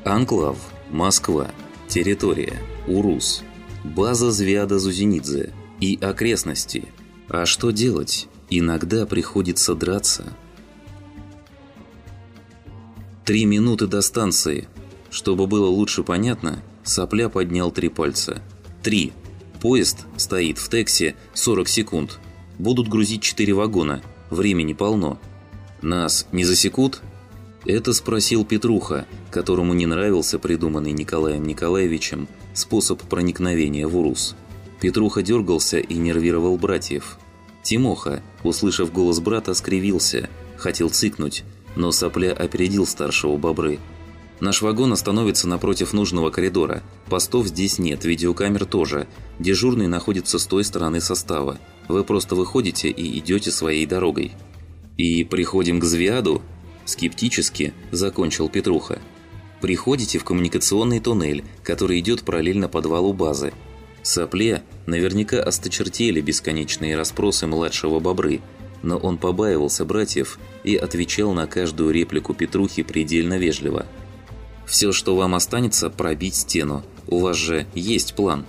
Анклав, Москва, территория, Урус, база Звиада-Зузенидзе и окрестности. А что делать? Иногда приходится драться. 3 минуты до станции. Чтобы было лучше понятно, Сопля поднял 3 пальца. 3. Поезд стоит в Тексе 40 секунд. Будут грузить 4 вагона. Времени полно. Нас не засекут? Это спросил Петруха, которому не нравился придуманный Николаем Николаевичем способ проникновения в Урус. Петруха дергался и нервировал братьев. Тимоха, услышав голос брата, скривился, хотел цыкнуть, но Сопля опередил старшего Бобры. «Наш вагон остановится напротив нужного коридора. Постов здесь нет, видеокамер тоже. Дежурный находится с той стороны состава. Вы просто выходите и идете своей дорогой». «И приходим к Звиаду?» – скептически закончил Петруха. «Приходите в коммуникационный туннель, который идет параллельно подвалу базы». Сопле наверняка осточертели бесконечные расспросы младшего Бобры, но он побаивался братьев и отвечал на каждую реплику Петрухи предельно вежливо. «Все, что вам останется, пробить стену. У вас же есть план».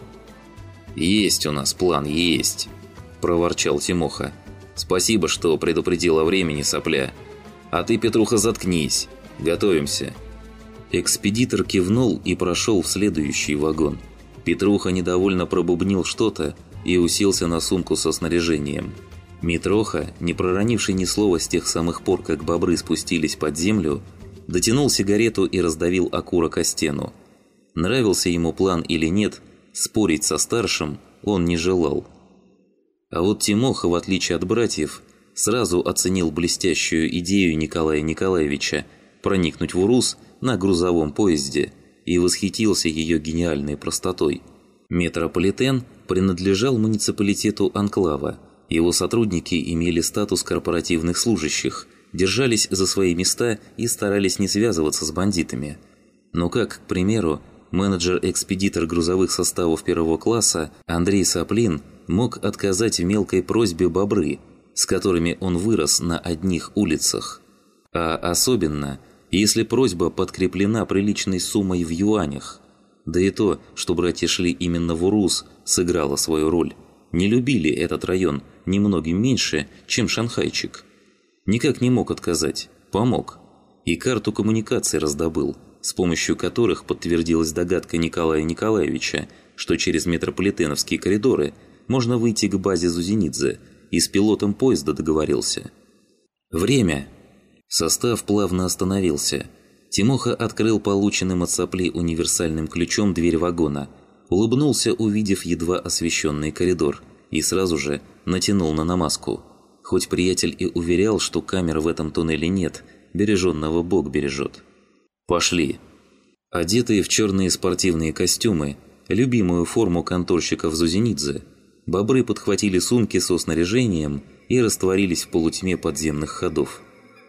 «Есть у нас план, есть», – проворчал Тимоха. «Спасибо, что предупредил о времени, Сопля. А ты, Петруха, заткнись. Готовимся». Экспедитор кивнул и прошел в следующий вагон. Петруха недовольно пробубнил что-то и уселся на сумку со снаряжением. Митроха, не проронивший ни слова с тех самых пор, как бобры спустились под землю, дотянул сигарету и раздавил окурок о стену. Нравился ему план или нет, спорить со старшим он не желал. А вот Тимоха, в отличие от братьев, сразу оценил блестящую идею Николая Николаевича проникнуть в Урус на грузовом поезде и восхитился ее гениальной простотой. Метрополитен принадлежал муниципалитету Анклава. Его сотрудники имели статус корпоративных служащих, держались за свои места и старались не связываться с бандитами. Но как, к примеру, менеджер-экспедитор грузовых составов первого класса Андрей Соплин мог отказать в мелкой просьбе Бобры, с которыми он вырос на одних улицах. А особенно, если просьба подкреплена приличной суммой в юанях. Да и то, что братья шли именно в Урус, сыграло свою роль. Не любили этот район немногим меньше, чем шанхайчик. Никак не мог отказать, помог. И карту коммуникаций раздобыл, с помощью которых подтвердилась догадка Николая Николаевича, что через метрополитеновские коридоры можно выйти к базе Зузенидзе, и с пилотом поезда договорился. Время. Состав плавно остановился. Тимоха открыл полученным от Сопли универсальным ключом дверь вагона, улыбнулся, увидев едва освещенный коридор, и сразу же натянул на намазку. Хоть приятель и уверял, что камер в этом туннеле нет, береженного Бог бережет. «Пошли». Одетые в черные спортивные костюмы, любимую форму конторщиков Зузенидзе, бобры подхватили сумки со снаряжением и растворились в полутьме подземных ходов.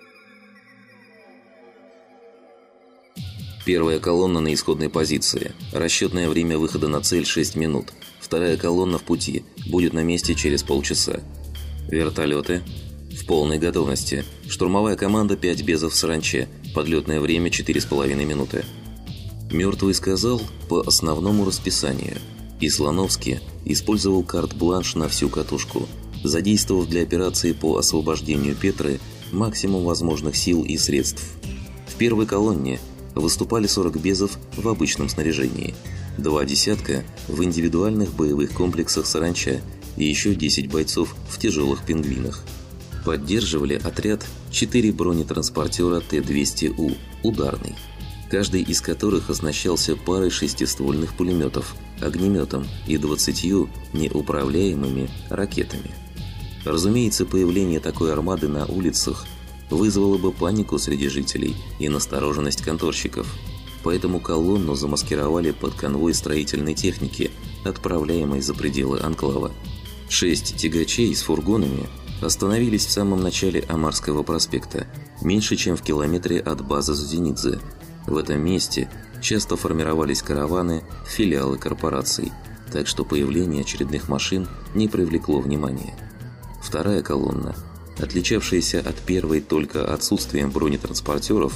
Первая колонна на исходной позиции. Расчетное время выхода на цель 6 минут. Вторая колонна в пути. Будет на месте через полчаса. Вертолеты в полной готовности. Штурмовая команда 5 безов в саранче. Подлетное время 4,5 минуты. Мертвый сказал по основному расписанию. И Слоновский использовал карт-бланш на всю катушку, задействовав для операции по освобождению Петры максимум возможных сил и средств. В первой колонне выступали 40 безов в обычном снаряжении, 2 десятка в индивидуальных боевых комплексах «Саранча» и еще 10 бойцов в тяжелых пингвинах. Поддерживали отряд 4 бронетранспортера Т-200У «Ударный», каждый из которых оснащался парой шестиствольных пулеметов, огнеметом и 20 неуправляемыми ракетами. Разумеется, появление такой армады на улицах вызвало бы панику среди жителей и настороженность конторщиков, поэтому колонну замаскировали под конвой строительной техники, отправляемой за пределы анклава. 6 тягачей с фургонами остановились в самом начале Амарского проспекта, меньше чем в километре от базы Зузенидзе. В этом месте часто формировались караваны, филиалы корпораций, так что появление очередных машин не привлекло внимания. Вторая колонна, отличавшаяся от первой только отсутствием бронетранспортеров,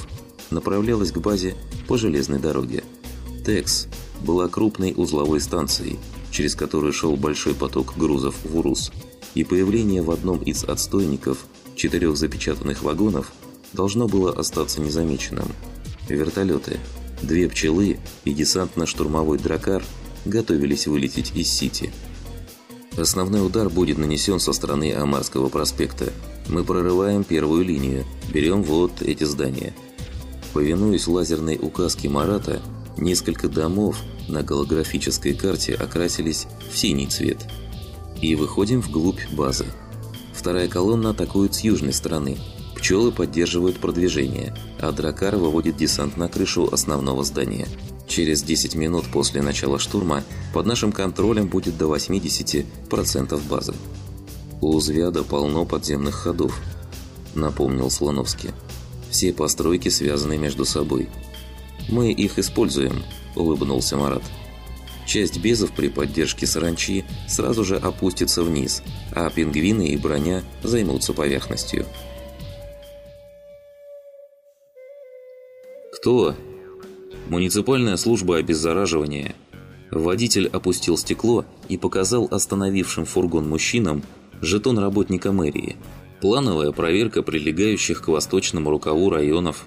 направлялась к базе по железной дороге. ТЭКС была крупной узловой станцией, через которую шел большой поток грузов в Урус, и появление в одном из отстойников 4 запечатанных вагонов должно было остаться незамеченным. Вертолеты, 2 пчелы и десантно-штурмовой дракар готовились вылететь из Сити. Основной удар будет нанесен со стороны Амарского проспекта. Мы прорываем первую линию, берем вот эти здания. Повинуясь лазерной указке Марата, несколько домов на голографической карте окрасились в синий цвет. И выходим вглубь базы. Вторая колонна атакует с южной стороны. Пчелы поддерживают продвижение, а дракар выводит десант на крышу основного здания. Через 10 минут после начала штурма под нашим контролем будет до 80% базы. У Звяда полно подземных ходов, напомнил Слоновский. Все постройки связаны между собой. Мы их используем, улыбнулся Марат. Часть безов при поддержке саранчи сразу же опустится вниз, а пингвины и броня займутся поверхностью. «Кто?» «Муниципальная служба обеззараживания». Водитель опустил стекло и показал остановившим фургон мужчинам жетон работника мэрии. Плановая проверка прилегающих к восточному рукаву районов.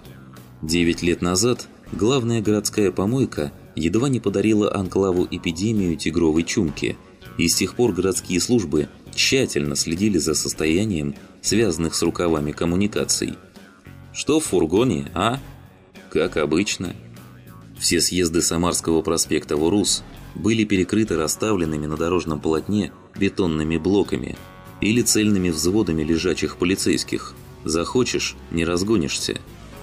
9 лет назад главная городская помойка едва не подарила анклаву эпидемию тигровой чумки, и с тех пор городские службы тщательно следили за состоянием связанных с рукавами коммуникаций. «Что в фургоне, а?» «Как обычно». Все съезды Самарского проспекта в Урус были перекрыты расставленными на дорожном полотне бетонными блоками или цельными взводами лежачих полицейских. Захочешь – не разгонишься.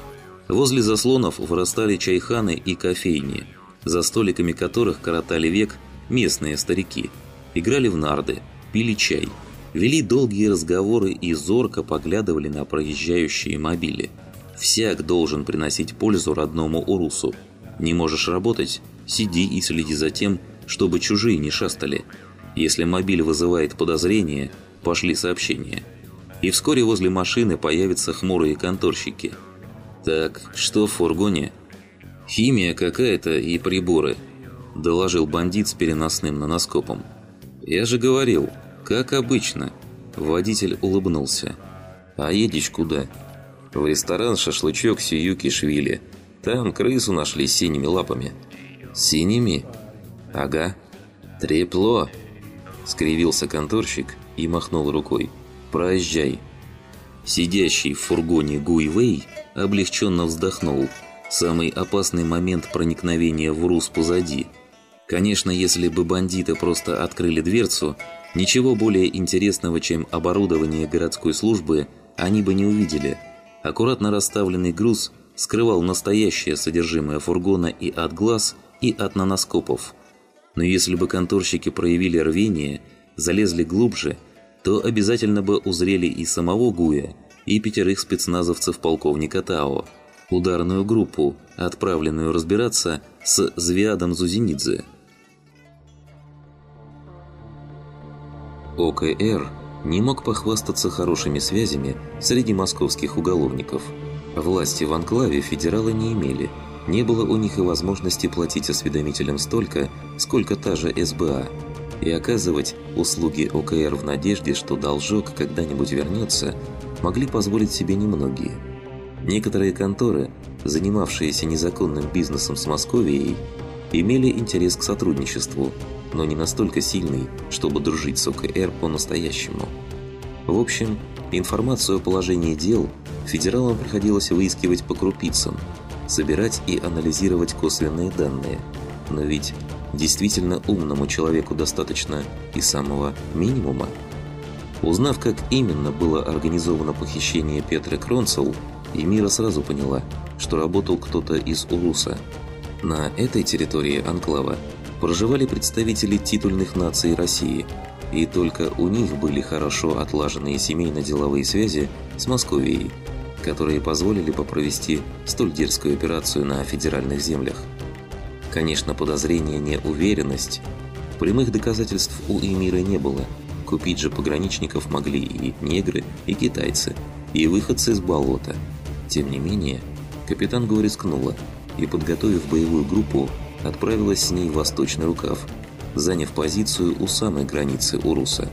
Возле заслонов вырастали чайханы и кофейни, за столиками которых коротали век местные старики. Играли в нарды, пили чай, вели долгие разговоры и зорко поглядывали на проезжающие мобили. Всяк должен приносить пользу родному Урусу. Не можешь работать – сиди и следи за тем, чтобы чужие не шастали. Если мобиль вызывает подозрение, пошли сообщения. И вскоре возле машины появятся хмурые конторщики. «Так, что в фургоне?» «Химия какая-то и приборы», – доложил бандит с переносным наноскопом. «Я же говорил, как обычно». Водитель улыбнулся. «А едешь куда?» «В ресторан «Шашлычок Сиюки-Швили». Там крысу нашли с синими лапами». «Синими?» «Ага». «Трепло!» – скривился конторщик и махнул рукой. «Проезжай». Сидящий в фургоне Гуйвей облегченно вздохнул. Самый опасный момент проникновения в Урус позади. Конечно, если бы бандиты просто открыли дверцу, ничего более интересного, чем оборудование городской службы, они бы не увидели. Аккуратно расставленный груз скрывал настоящее содержимое фургона и от глаз, и от наноскопов. Но если бы конторщики проявили рвение, залезли глубже, то обязательно бы узрели и самого Гуя, и 5 спецназовцев полковника Тао, ударную группу, отправленную разбираться с Звиадом Зузинидзе. ОКР не мог похвастаться хорошими связями среди московских уголовников. Власти в анклаве федералы не имели, не было у них и возможности платить осведомителям столько, сколько та же СБА, и оказывать услуги ОКР в надежде, что должок когда-нибудь вернется, могли позволить себе немногие. Некоторые конторы, занимавшиеся незаконным бизнесом с Московией, имели интерес к сотрудничеству, но не настолько сильный, чтобы дружить с ОКР по-настоящему. В общем, информацию о положении дел федералам приходилось выискивать по крупицам, собирать и анализировать косвенные данные. Но ведь действительно умному человеку достаточно и самого минимума. Узнав, как именно было организовано похищение Петры Кронцел, Эмира сразу поняла, что работал кто-то из Уруса. На этой территории анклава проживали представители титульных наций России, и только у них были хорошо отлаженные семейно-деловые связи с Московией, которые позволили бы провести столь дерзкую операцию на федеральных землях. Конечно, подозрение не уверенность. Прямых доказательств у Эмиры не было. Купить же пограничников могли и негры, и китайцы, и выходцы из болота. Тем не менее, Капитан Го рискнула и, подготовив боевую группу, отправилась с ней в восточный рукав, заняв позицию у самой границы Уруса.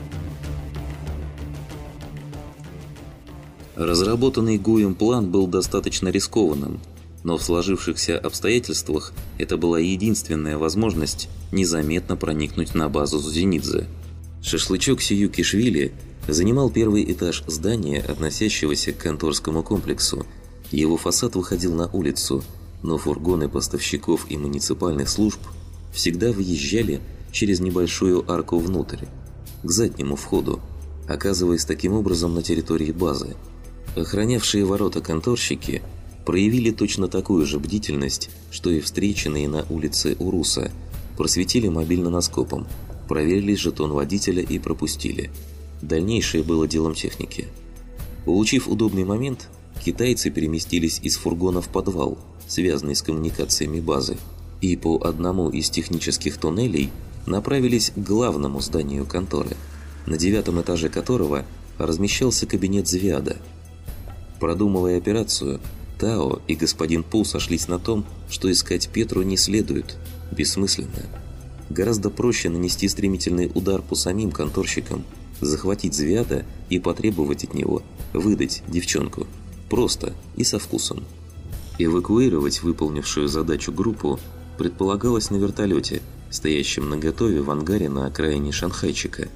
Разработанный Гуем план был достаточно рискованным, но в сложившихся обстоятельствах это была единственная возможность незаметно проникнуть на базу Зузенидзе. Шашлычок Сиюкишвили занимал первый этаж здания, относящегося к конторскому комплексу. Его фасад выходил на улицу, но фургоны поставщиков и муниципальных служб всегда въезжали через небольшую арку внутрь, к заднему входу, оказываясь таким образом на территории базы. Охранявшие ворота конторщики проявили точно такую же бдительность, что и встреченные на улице Уруса, просветили мобильно-носкопом, проверили жетон водителя и пропустили. Дальнейшее было делом техники. Улучив удобный момент, китайцы переместились из фургона в подвал, связанный с коммуникациями базы, и по одному из технических туннелей направились к главному зданию конторы, на 9-м этаже которого размещался кабинет Звиада. Продумывая операцию, Тао и господин Пу сошлись на том, что искать Петру не следует, бессмысленно. Гораздо проще нанести стремительный удар по самим конторщикам, захватить Звиада и потребовать от него выдать девчонку. Просто и со вкусом. Эвакуировать выполнившую задачу группу предполагалось на вертолете, стоящем наготове в ангаре на окраине Шанхайчика.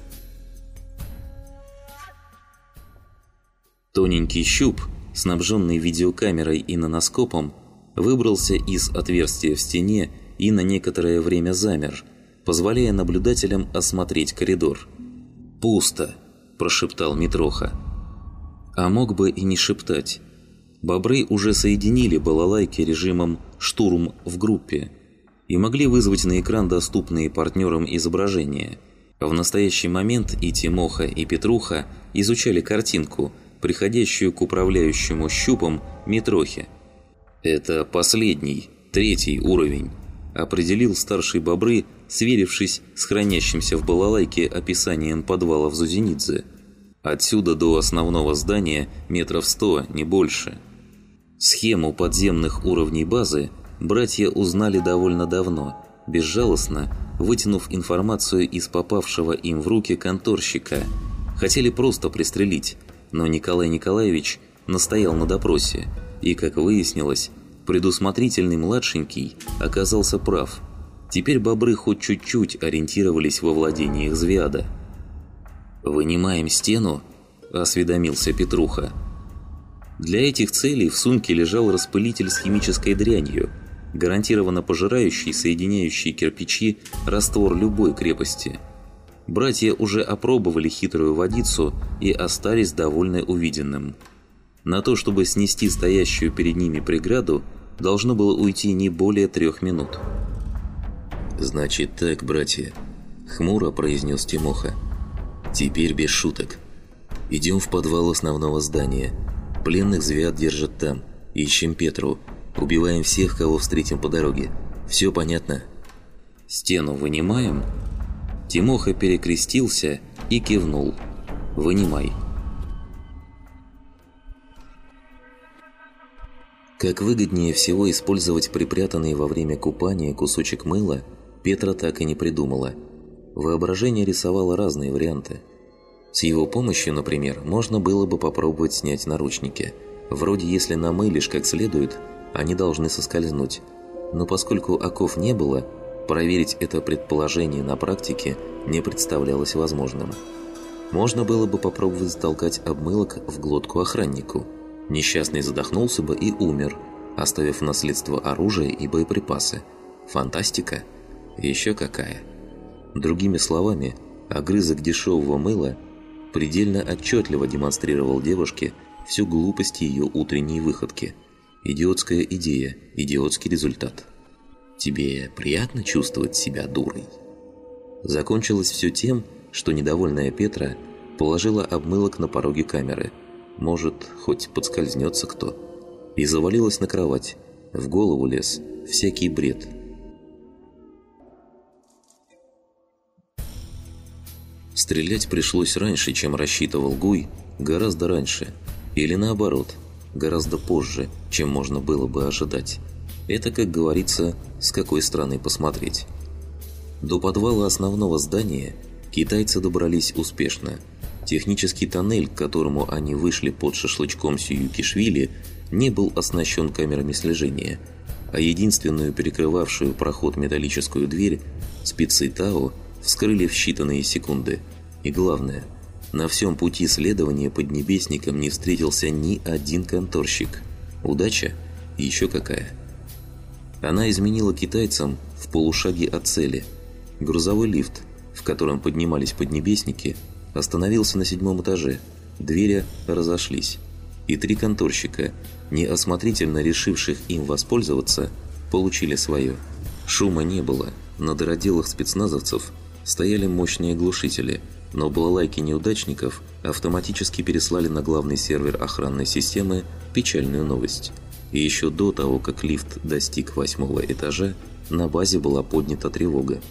Тоненький щуп, снабженный видеокамерой и наноскопом, выбрался из отверстия в стене и на некоторое время замер, позволяя наблюдателям осмотреть коридор. «Пусто», – прошептал Митроха. А мог бы и не шептать. Бобры уже соединили балалайки режимом «штурм» в группе и могли вызвать на экран доступные партнерам изображения. В настоящий момент и Тимоха, и Петруха изучали картинку, приходящую к управляющему щупом Митрохе. «Это последний, 3-й уровень», – определил старший Бобры, сверившись с хранящимся в балалайке описанием подвала в Зузенидзе. «Отсюда до основного здания метров 100, не больше». Схему подземных уровней базы братья узнали довольно давно, безжалостно вытянув информацию из попавшего им в руки конторщика. Хотели просто пристрелить, но Николай Николаевич настоял на допросе, и, как выяснилось, предусмотрительный младшенький оказался прав. Теперь бобры хоть чуть-чуть ориентировались во владениях Звиада. «Вынимаем стену?» – осведомился Петруха. Для этих целей в сумке лежал распылитель с химической дрянью, гарантированно пожирающий соединяющий кирпичи раствор любой крепости. Братья уже опробовали хитрую водицу и остались довольны увиденным. На то, чтобы снести стоящую перед ними преграду, должно было уйти не более 3 минут. «Значит так, братья», – хмуро произнес Тимоха. «Теперь без шуток. Идем в подвал основного здания. Пленных Звиад держат там. Ищем Петру. Убиваем всех, кого встретим по дороге. Все понятно?» «Стену вынимаем?» Тимоха перекрестился и кивнул. «Вынимай». Как выгоднее всего использовать припрятанный во время купания кусочек мыла, Петра так и не придумала. Воображение рисовало разные варианты. С его помощью, например, можно было бы попробовать снять наручники. Вроде если намылишь как следует, они должны соскользнуть. Но поскольку оков не было, проверить это предположение на практике не представлялось возможным. Можно было бы попробовать затолкать обмылок в глотку охраннику. Несчастный задохнулся бы и умер, оставив в наследство оружие и боеприпасы. Фантастика? Еще какая. Другими словами, огрызок дешевого мыла предельно отчетливо демонстрировал девушке всю глупость ее утренней выходки. Идиотская идея, идиотский результат. «Тебе приятно чувствовать себя дурой?» Закончилось все тем, что недовольная Петра положила обмылок на пороге камеры. Может, хоть подскользнется кто. И завалилась на кровать. В голову лез всякий бред. Стрелять пришлось раньше, чем рассчитывал Гуй, гораздо раньше. Или наоборот. гораздо позже, чем можно было бы ожидать. Это, как говорится, с какой стороны посмотреть. До подвала основного здания китайцы добрались успешно. Технический тоннель, к которому они вышли под шашлычком Сююкишвили, не был оснащен камерами слежения, а единственную перекрывавшую проход металлическую дверь спецы Тао вскрыли в считанные секунды. И главное, на всем пути следования Поднебесником не встретился ни один конторщик. Удача? Еще какая. Она изменила китайцам в полушаге от цели. Грузовой лифт, в котором поднимались поднебесники, остановился на 7-м этаже. Двери разошлись. И 3 конторщика, неосмотрительно решивших им воспользоваться, получили свое. Шума не было. На дыроделах спецназовцев стояли мощные глушители, но балалайки неудачников автоматически переслали на главный сервер охранной системы печальную новость. И еще до того, как лифт достиг 8-го этажа, на базе была поднята тревога.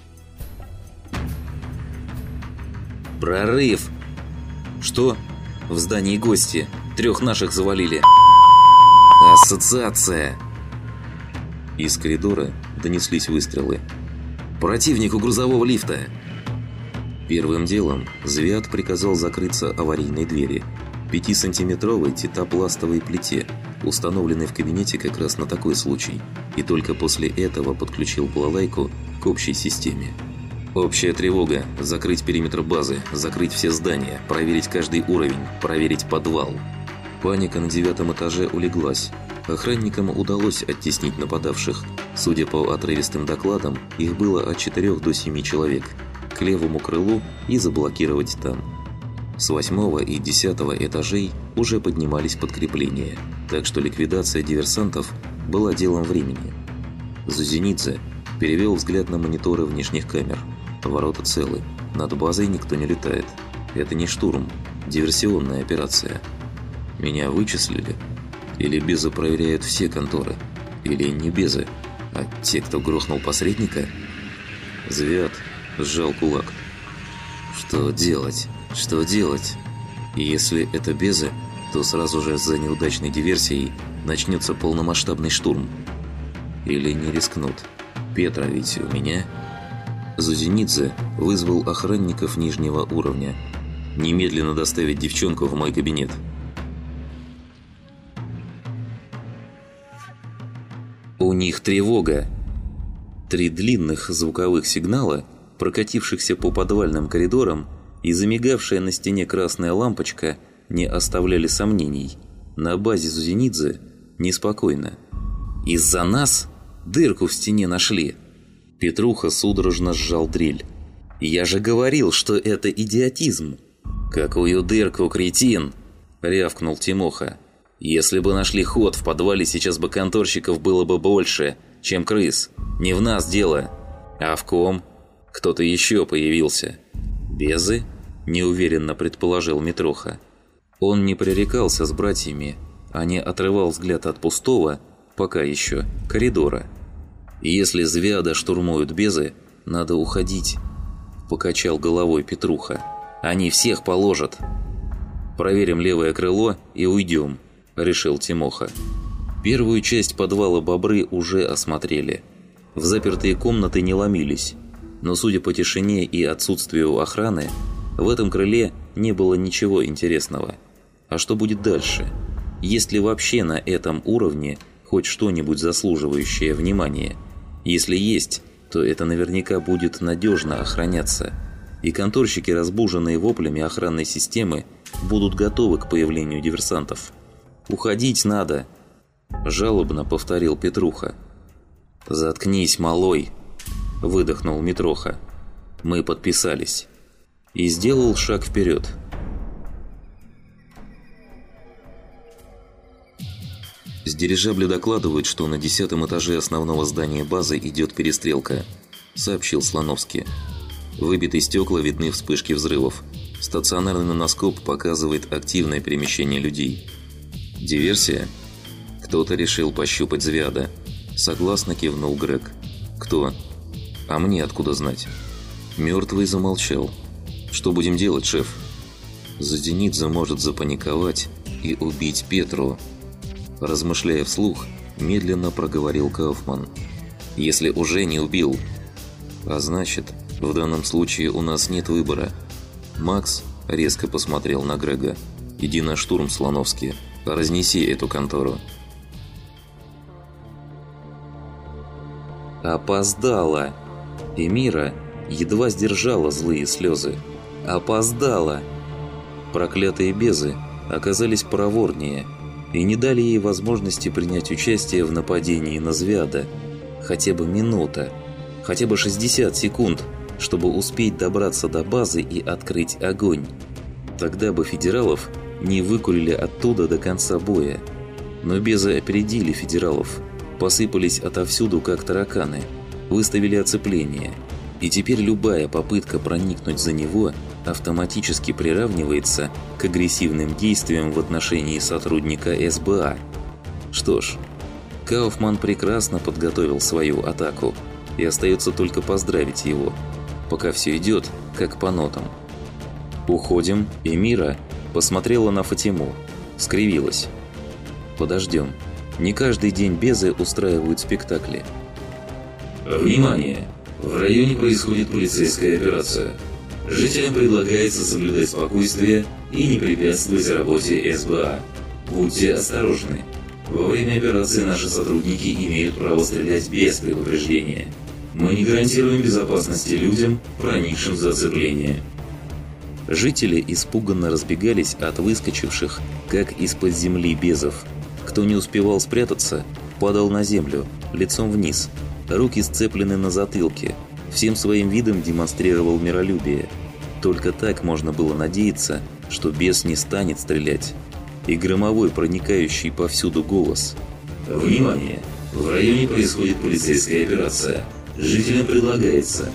«Прорыв!» «Что?» «В здании гости. 3 наших завалили». «Ассоциация!» Из коридора донеслись выстрелы. «Противник у грузового лифта!» Первым делом Звят приказал закрыться аварийной двери, 5-сантиметровой титапластовой плите, установленной в кабинете как раз на такой случай, и только после этого подключил балалайку к общей системе. «Общая тревога. Закрыть периметр базы, закрыть все здания, проверить каждый уровень, проверить подвал». Паника на 9-м этаже улеглась. Охранникам удалось оттеснить нападавших. Судя по отрывистым докладам, их было от 4 до 7 человек. К левому крылу и заблокировать там. С 8-го и 10-го этажей уже поднимались подкрепления, так что ликвидация диверсантов была делом времени. Зузенидзе перевел взгляд на мониторы внешних камер. Ворота целы, над базой никто не летает. Это не штурм, диверсионная операция. Меня вычислили? Или безы проверяют все конторы? Или не безы, а те, кто грохнул посредника? Звят сжал кулак. Что делать? Что делать? И если это безы, то сразу же за неудачной диверсией начнется полномасштабный штурм. Или не рискнут? Петра ведь у меня. Зузенидзе вызвал охранников нижнего уровня. Немедленно доставить девчонку в мой кабинет. «У них тревога!» 3 длинных звуковых сигнала, прокатившихся по подвальным коридорам, и замигавшая на стене красная лампочка не оставляли сомнений. На базе Зузенидзе неспокойно. «Из-за нас дырку в стене нашли!» Петруха судорожно сжал дрель. «Я же говорил, что это идиотизм!» «Какую дырку, кретин!» – рявкнул Тимоха. «Если бы нашли ход в подвале, сейчас бы конторщиков было бы больше, чем крыс. Не в нас дело. А в ком? Кто-то еще появился». «Безы?» – неуверенно предположил Митроха. Он не пререкался с братьями, а не отрывал взгляд от пустого, пока еще, коридора. «Если Звяда штурмуют безы, надо уходить», – покачал головой Петруха. «Они всех положат». «Проверим левое крыло и уйдем», – решил Тимоха. Первую часть подвала бобры уже осмотрели. В запертые комнаты не ломились, но, судя по тишине и отсутствию охраны, в этом крыле не было ничего интересного. А что будет дальше? Есть ли вообще на этом уровне хоть что-нибудь заслуживающее внимания? Если есть, то это наверняка будет надежно охраняться, и конторщики, разбуженные воплями охранной системы, будут готовы к появлению диверсантов. «Уходить надо!» – жалобно повторил Петруха. «Заткнись, малой!» – выдохнул Митроха. «Мы подписались». И сделал шаг вперед. С дирижабля докладывают, что на 10-м этаже основного здания базы идет перестрелка, сообщил Слоновский. Выбитые стекла видны вспышки взрывов. Стационарный наноскоп показывает активное перемещение людей. Диверсия? Кто-то решил пощупать Звяда. Согласно кивнул Грег. Кто? А мне откуда знать? Мертвый замолчал. Что будем делать, шеф? Зузенидзе может запаниковать и убить Петру», – размышляя вслух, медленно проговорил Кауфман. «Если уже не убил. А значит, в данном случае у нас нет выбора». Макс резко посмотрел на Грега. «Иди на штурм, Слоновский. Разнеси эту контору». «Опоздала!» Эмира едва сдержала злые слезы. «Опоздала!» Проклятые безы оказались проворнее и не дали ей возможности принять участие в нападении на Звяда. Хотя бы минута, хотя бы 60 секунд, чтобы успеть добраться до базы и открыть огонь. Тогда бы федералов не выкурили оттуда до конца боя. Но безы опередили федералов, посыпались отовсюду как тараканы, выставили оцепление, и теперь любая попытка проникнуть за него автоматически приравнивается к агрессивным действиям в отношении сотрудника СБА. Что ж, Кауфман прекрасно подготовил свою атаку, и остается только поздравить его, пока все идет как по нотам. «Уходим», и Эмира посмотрела на Фатиму, скривилась. «Подождем. Не каждый день безы устраивают спектакли». Внимание! В районе происходит полицейская операция. Жителям предлагается соблюдать спокойствие и не препятствовать работе СБА. Будьте осторожны. Во время операции наши сотрудники имеют право стрелять без предупреждения. Мы не гарантируем безопасности людям, проникшим в зацепление. Жители испуганно разбегались от выскочивших, как из-под земли безов. Кто не успевал спрятаться, падал на землю, лицом вниз. Руки сцеплены на затылке, всем своим видом демонстрировал миролюбие. Только так можно было надеяться, что бес не станет стрелять. И громовой, проникающий повсюду голос. Внимание! В районе происходит полицейская операция. Жителям предлагается...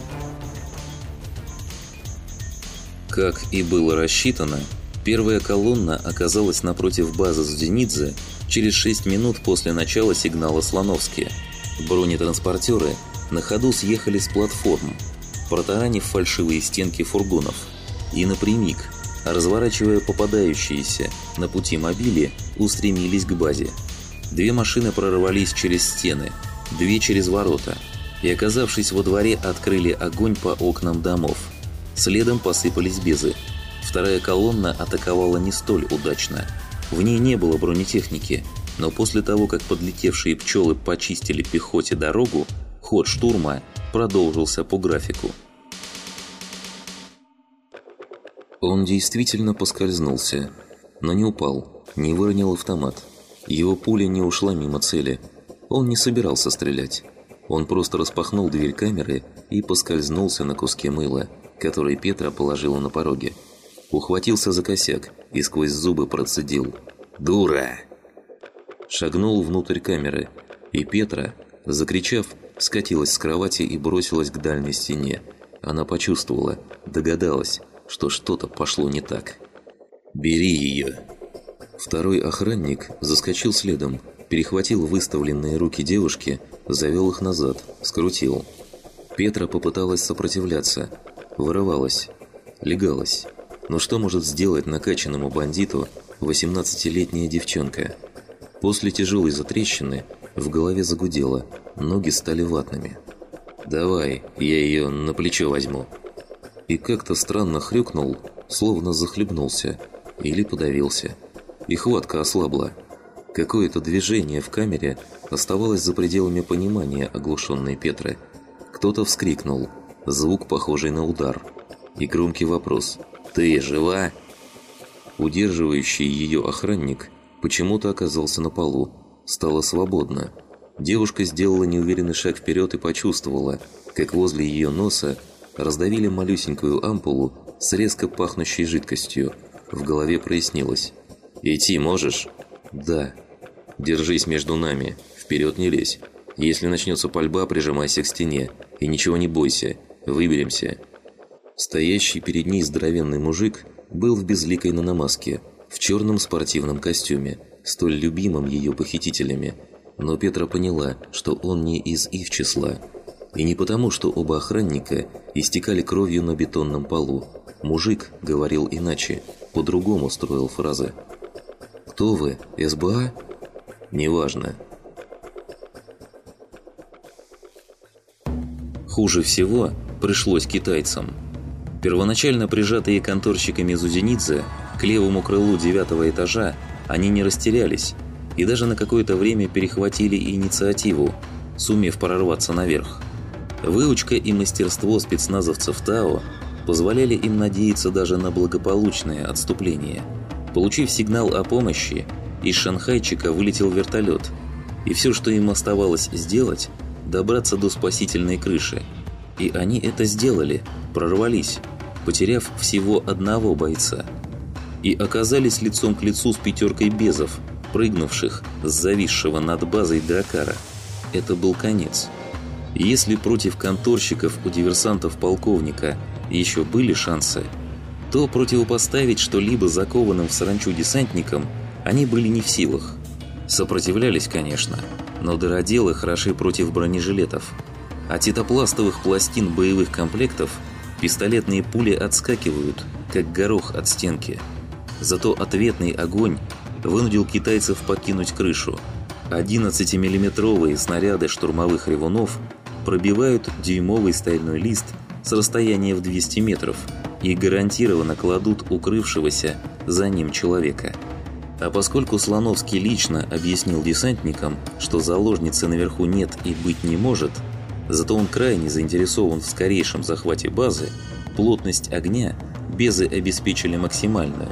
Как и было рассчитано, первая колонна оказалась напротив базы Зуденидзе через 6 минут после начала сигнала «Слоновские». Бронетранспортеры на ходу съехали с платформ, протаранив фальшивые стенки фургонов, и напрямик, разворачивая попадающиеся на пути мобили, устремились к базе. 2 машины прорвались через стены, 2 через ворота, и, оказавшись во дворе, открыли огонь по окнам домов. Следом посыпались безы. Вторая колонна атаковала не столь удачно. В ней не было бронетехники, но после того, как подлетевшие пчелы почистили пехоте дорогу, ход штурма продолжился по графику. Он действительно поскользнулся, но не упал, не выронил автомат. Его пуля не ушла мимо цели. Он не собирался стрелять. Он просто распахнул дверь камеры и поскользнулся на куске мыла, который Петра положила на пороге. Ухватился за косяк и сквозь зубы процедил: «Дура!» Шагнул внутрь камеры, и Петра, закричав, скатилась с кровати и бросилась к дальней стене. Она почувствовала, догадалась, что что-то пошло не так. «Бери ее!» Второй охранник заскочил следом, перехватил выставленные руки девушки, завел их назад, скрутил. Петра попыталась сопротивляться, вырывалась, легалась. Но что может сделать накачанному бандиту 18-летняя девчонка? После тяжелой затрещины в голове загудело, ноги стали ватными. «Давай, я ее на плечо возьму». И как-то странно хрюкнул, словно захлебнулся или подавился. И хватка ослабла. Какое-то движение в камере оставалось за пределами понимания оглушенной Петры. Кто-то вскрикнул, звук, похожий на удар. И громкий вопрос: «Ты жива?» Удерживающий ее охранник почему-то оказался на полу. Стало свободно. Девушка сделала неуверенный шаг вперед и почувствовала, как возле ее носа раздавили малюсенькую ампулу с резко пахнущей жидкостью. В голове прояснилось. «Идти можешь?» «Да». «Держись между нами. Вперед не лезь. Если начнется пальба, прижимайся к стене. И ничего не бойся. Выберемся». Стоящий перед ней здоровенный мужик был в безликой наномаске, в черном спортивном костюме, столь любимом ее похитителями. Но Петра поняла, что он не из их числа. И не потому, что оба охранника истекали кровью на бетонном полу. Мужик говорил иначе, по-другому строил фразы. «Кто вы? СБА?» «Неважно». Хуже всего пришлось китайцам. Первоначально прижатые конторщиками Зузенидзе к левому крылу 9-го этажа, они не растерялись и даже на какое-то время перехватили инициативу, сумев прорваться наверх. Выучка и мастерство спецназовцев ТАО позволяли им надеяться даже на благополучное отступление. Получив сигнал о помощи, из шанхайчика вылетел вертолет, и все, что им оставалось сделать – добраться до спасительной крыши. И они это сделали, прорвались, потеряв всего одного бойца. И оказались лицом к лицу с 5 безов, прыгнувших с зависшего над базой дракара. Это был конец. Если против конторщиков у диверсантов полковника еще были шансы, то противопоставить что-либо закованным в саранчу десантникам они были не в силах. Сопротивлялись, конечно, но дыроделы хороши против бронежилетов. От титопластовых пластин боевых комплектов пистолетные пули отскакивают, как горох от стенки. Зато ответный огонь вынудил китайцев покинуть крышу. 11-миллиметровые снаряды штурмовых ревунов пробивают дюймовый стальной лист с расстояния в 200 метров и гарантированно кладут укрывшегося за ним человека. А поскольку Слоновский лично объяснил десантникам, что заложницы наверху нет и быть не может, зато он крайне заинтересован в скорейшем захвате базы, плотность огня безы обеспечили максимальную.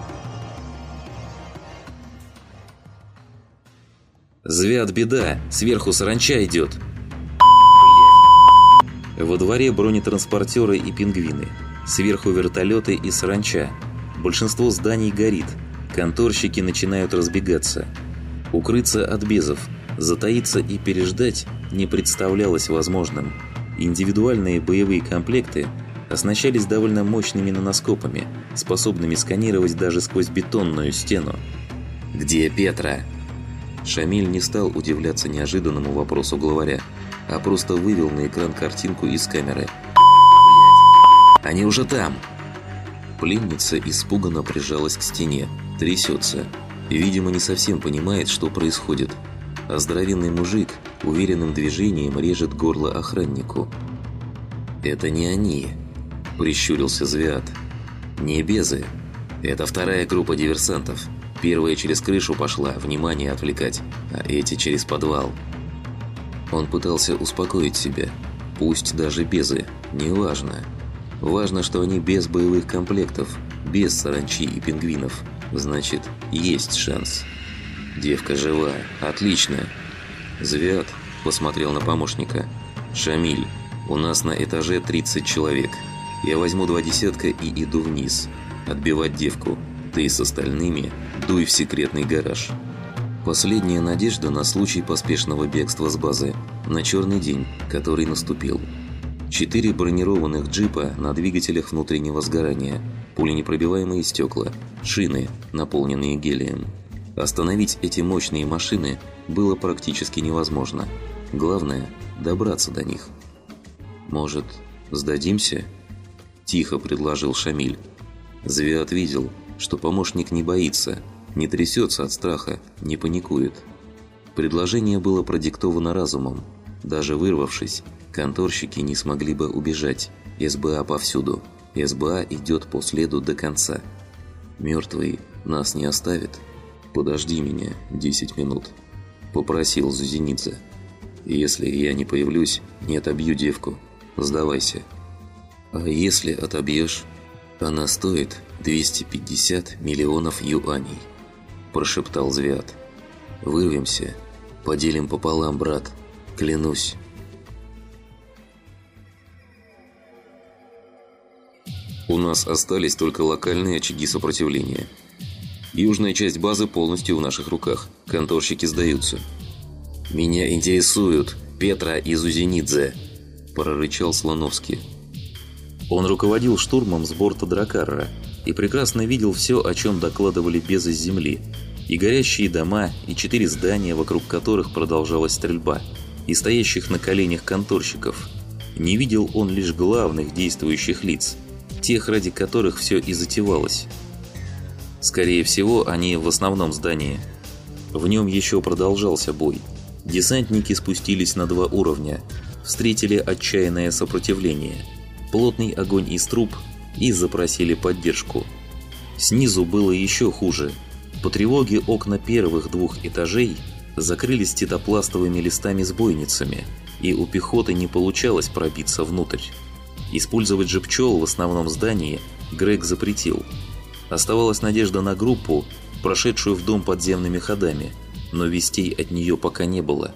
«Звят, беда! Сверху саранча идет!» Во дворе бронетранспортеры и пингвины. Сверху вертолеты и саранча. Большинство зданий горит. Конторщики начинают разбегаться. Укрыться от безов, затаиться и переждать не представлялось возможным. Индивидуальные боевые комплекты оснащались довольно мощными наноскопами, способными сканировать даже сквозь бетонную стену. «Где Петра?» Шамиль не стал удивляться неожиданному вопросу главаря, а просто вывел на экран картинку из камеры. «Блядь! Они уже там!» Пленница испуганно прижалась к стене, трясется. Видимо, не совсем понимает, что происходит. А здоровенный мужик уверенным движением режет горло охраннику. «Это не они», – прищурился Звят. «Не безы. Это вторая группа диверсантов. Первая через крышу пошла, внимание отвлекать, а эти через подвал». Он пытался успокоить себя. Пусть даже безы, неважно. Важно, что они без боевых комплектов, без саранчи и пингвинов. Значит, есть шанс. «Девка жива. Отлично!» Звят посмотрел на помощника. «Шамиль, у нас на этаже 30 человек. Я возьму 2 десятка и иду вниз. Отбивать девку. Ты с остальными дуй в секретный гараж». Последняя надежда на случай поспешного бегства с базы. На черный день, который наступил. 4 бронированных джипа на двигателях внутреннего сгорания, пуленепробиваемые стекла, шины, наполненные гелием. Остановить эти мощные машины было практически невозможно. Главное – добраться до них. «Может, сдадимся?» – тихо предложил Шамиль. Звят видел, что помощник не боится, не трясется от страха, не паникует. Предложение было продиктовано разумом. Даже вырвавшись, конторщики не смогли бы убежать. СБА повсюду. СБА идет по следу до конца. «Мертвый нас не оставит?» «Подожди меня 10 минут», – попросил Зузенидзе. «Если я не появлюсь, не отобью девку. Сдавайся». «А если отобьешь?» «Она стоит 250 миллионов юаней», – прошептал Звят. «Вырвемся, поделим пополам, брат. Клянусь». «У нас остались только локальные очаги сопротивления. Южная часть базы полностью в наших руках. Конторщики сдаются». «Меня интересуют Петра и Зузенидзе», – прорычал Слоновский. Он руководил штурмом с борта Дракара и прекрасно видел все, о чем докладывали безы с земли. И горящие дома, и 4 здания, вокруг которых продолжалась стрельба, и стоящих на коленях конторщиков. Не видел он лишь главных действующих лиц, тех, ради которых все и затевалось. Скорее всего, они в основном здании. В нем еще продолжался бой. Десантники спустились на 2 уровня, встретили отчаянное сопротивление, плотный огонь из труб и запросили поддержку. Снизу было еще хуже. По тревоге окна первых 2 этажей закрылись титопластовыми листами-сбойницами, и у пехоты не получалось пробиться внутрь. Использовать же пчел в основном здании Грег запретил. Оставалась надежда на группу, прошедшую в дом подземными ходами, но вестей от нее пока не было.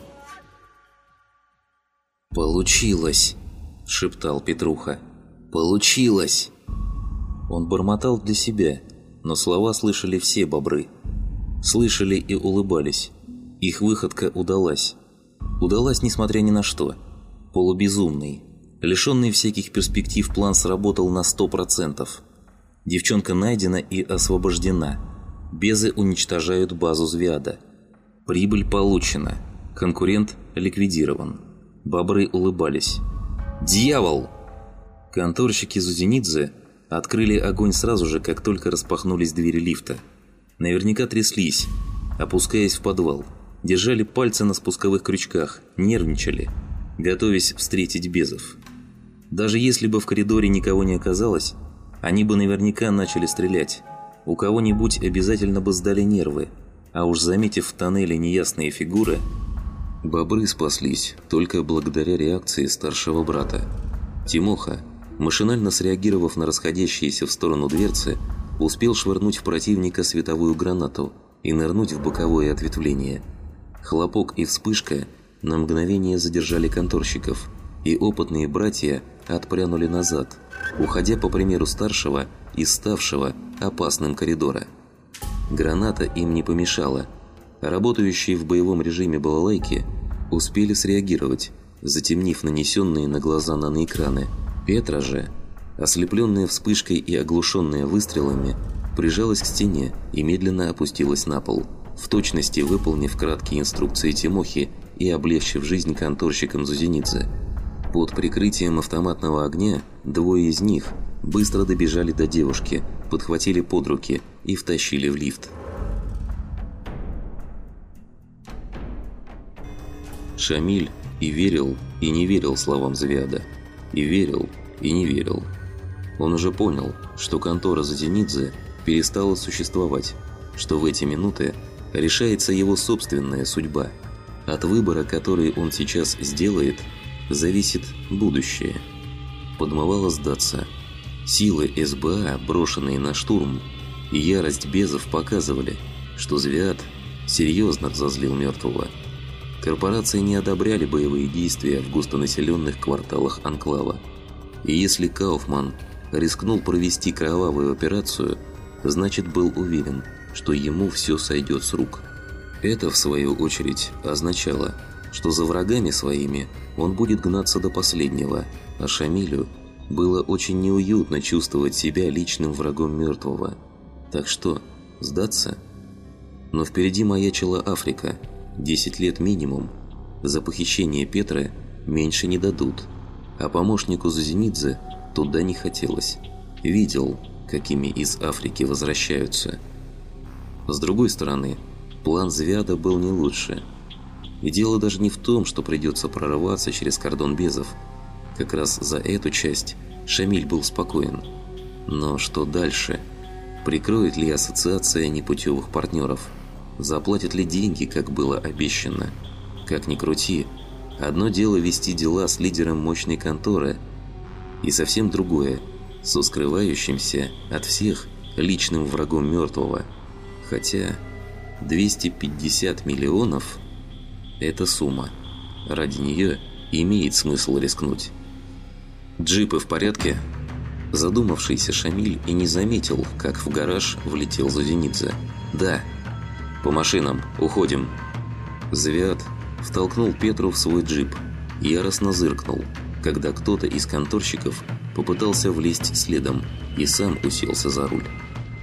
«Получилось!» – шептал Петруха. «Получилось!» Он бормотал для себя, но слова слышали все бобры. Слышали и улыбались. Их выходка удалась. Удалась, несмотря ни на что. Полубезумный, лишенный всяких перспектив план сработал на 100%. Девчонка найдена и освобождена. Безы уничтожают базу Звиада. Прибыль получена. Конкурент ликвидирован. Бобры улыбались. «Дьявол!» Конторщики Зузенидзе открыли огонь сразу же, как только распахнулись двери лифта. Наверняка тряслись, опускаясь в подвал. Держали пальцы на спусковых крючках, нервничали, готовясь встретить безов. Даже если бы в коридоре никого не оказалось, они бы наверняка начали стрелять. У кого-нибудь обязательно бы сдали нервы, а уж заметив в тоннеле неясные фигуры... Бобры спаслись только благодаря реакции старшего брата. Тимоха, машинально среагировав на расходящиеся в сторону дверцы, успел швырнуть в противника световую гранату и нырнуть в боковое ответвление. Хлопок и вспышка на мгновение задержали конторщиков, и опытные братья отпрянули назад, уходя по примеру старшего из ставшего опасным коридора. Граната им не помешала. Работающие в боевом режиме балалайки успели среагировать, затемнив нанесенные на глаза наноэкраны. Петра же, ослепленная вспышкой и оглушенная выстрелами, прижалась к стене и медленно опустилась на пол, в точности выполнив краткие инструкции Тимохи и облегчив жизнь конторщикам Зузенидзе. Под прикрытием автоматного огня 2 из них быстро добежали до девушки, подхватили под руки и втащили в лифт. Шамиль и верил, и не верил словам Звиада. И верил, и не верил. Он уже понял, что контора Зузенидзе перестала существовать, что в эти минуты решается его собственная судьба. От выбора, который он сейчас сделает, зависит будущее. Подмывало сдаться. Силы СБА, брошенные на штурм, и ярость безов показывали, что Звиад серьезно разозлил мертвого. Корпорации не одобряли боевые действия в густонаселенных кварталах Анклава. И если Кауфман рискнул провести кровавую операцию, значит был уверен, что ему все сойдет с рук. Это, в свою очередь, означало, что за врагами своими он будет гнаться до последнего, а Шамилю было очень неуютно чувствовать себя личным врагом мертвого. Так что, сдаться? Но впереди маячила Африка, 10 лет минимум. За похищение Петра меньше не дадут, а помощнику Зузенидзе туда не хотелось. Видел, какими из Африки возвращаются. С другой стороны, план Звиада был не лучше. И дело даже не в том, что придется прорываться через кордон безов. Как раз за эту часть Шамиль был спокоен. Но что дальше? Прикроет ли ассоциация непутевых партнеров? Заплатят ли деньги, как было обещано? Как ни крути, одно дело вести дела с лидером мощной конторы, и совсем другое – со скрывающимся от всех личным врагом мертвого. Хотя 250 миллионов – это сумма. Ради нее имеет смысл рискнуть. «Джипы в порядке?» Задумавшийся Шамиль и не заметил, как в гараж влетел Зузенидзе. «Да». «По машинам, уходим». Звиад втолкнул Петру в свой джип и яростно зыркнул, когда кто-то из конторщиков попытался влезть следом и сам уселся за руль.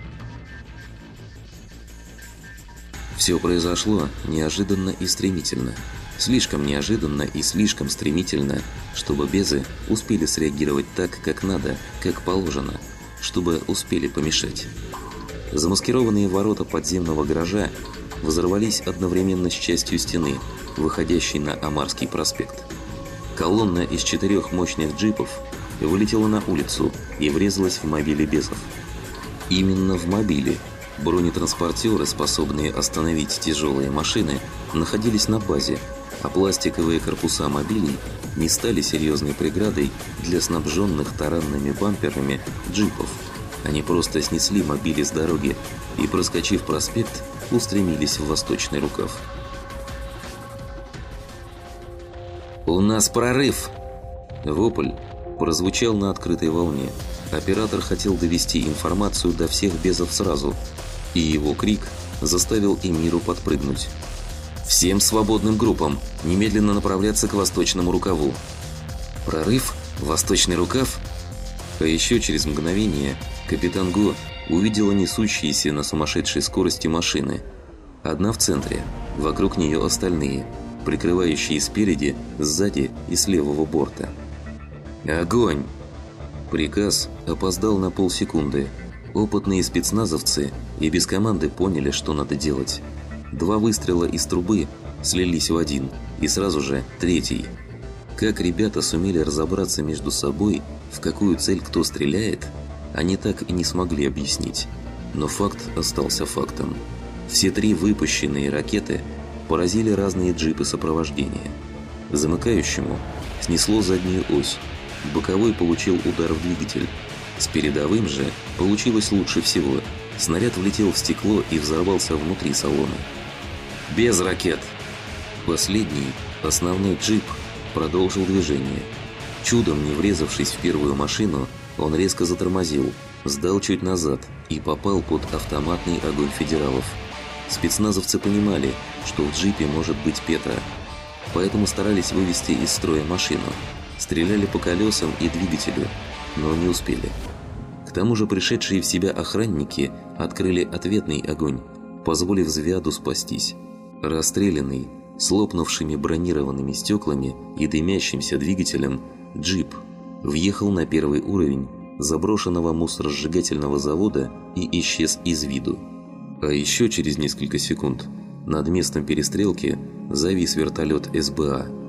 Все произошло неожиданно и стремительно. Слишком неожиданно и слишком стремительно, чтобы безы успели среагировать так, как надо, как положено, чтобы успели помешать. Замаскированные ворота подземного гаража взорвались одновременно с частью стены, выходящей на Амарский проспект. Колонна из 4 мощных джипов вылетела на улицу и врезалась в мобили бесов. Именно в мобиле бронетранспортеры, способные остановить тяжелые машины, находились на базе, а пластиковые корпуса мобилей не стали серьезной преградой для снабженных таранными бамперами джипов. Они просто снесли мобили с дороги и, проскочив проспект, устремились в восточный рукав. «У нас прорыв!» Вопль прозвучал на открытой волне. Оператор хотел довести информацию до всех безов сразу, и его крик заставил Эмиру подпрыгнуть. «Всем свободным группам немедленно направляться к восточному рукаву!» «Прорыв? Восточный рукав?» А еще через мгновение капитан Го увидела несущиеся на сумасшедшей скорости машины. Одна в центре, вокруг нее остальные, прикрывающие спереди, сзади и с левого борта. «Огонь!» Приказ опоздал на полсекунды. Опытные спецназовцы и без команды поняли, что надо делать. 2 выстрела из трубы слились в один, и сразу же 3-й. Как ребята сумели разобраться между собой, в какую цель кто стреляет, они так и не смогли объяснить. Но факт остался фактом. Все 3 выпущенные ракеты поразили разные джипы сопровождения. Замыкающему снесло заднюю ось, боковой получил удар в двигатель. С передовым же получилось лучше всего. Снаряд влетел в стекло и взорвался внутри салона. «Без ракет!» Последний, основной джип, продолжил движение. Чудом не врезавшись в первую машину, он резко затормозил, сдал чуть назад и попал под автоматный огонь федералов. Спецназовцы понимали, что в джипе может быть Петра, поэтому старались вывести из строя машину. Стреляли по колесам и двигателю, но не успели. К тому же пришедшие в себя охранники открыли ответный огонь, позволив Звяду спастись. Расстрелянный, с лопнувшими бронированными стеклами и дымящимся двигателем, джип въехал на первый уровень заброшенного мусоросжигательного завода и исчез из виду. А еще через несколько секунд над местом перестрелки завис вертолет СБА.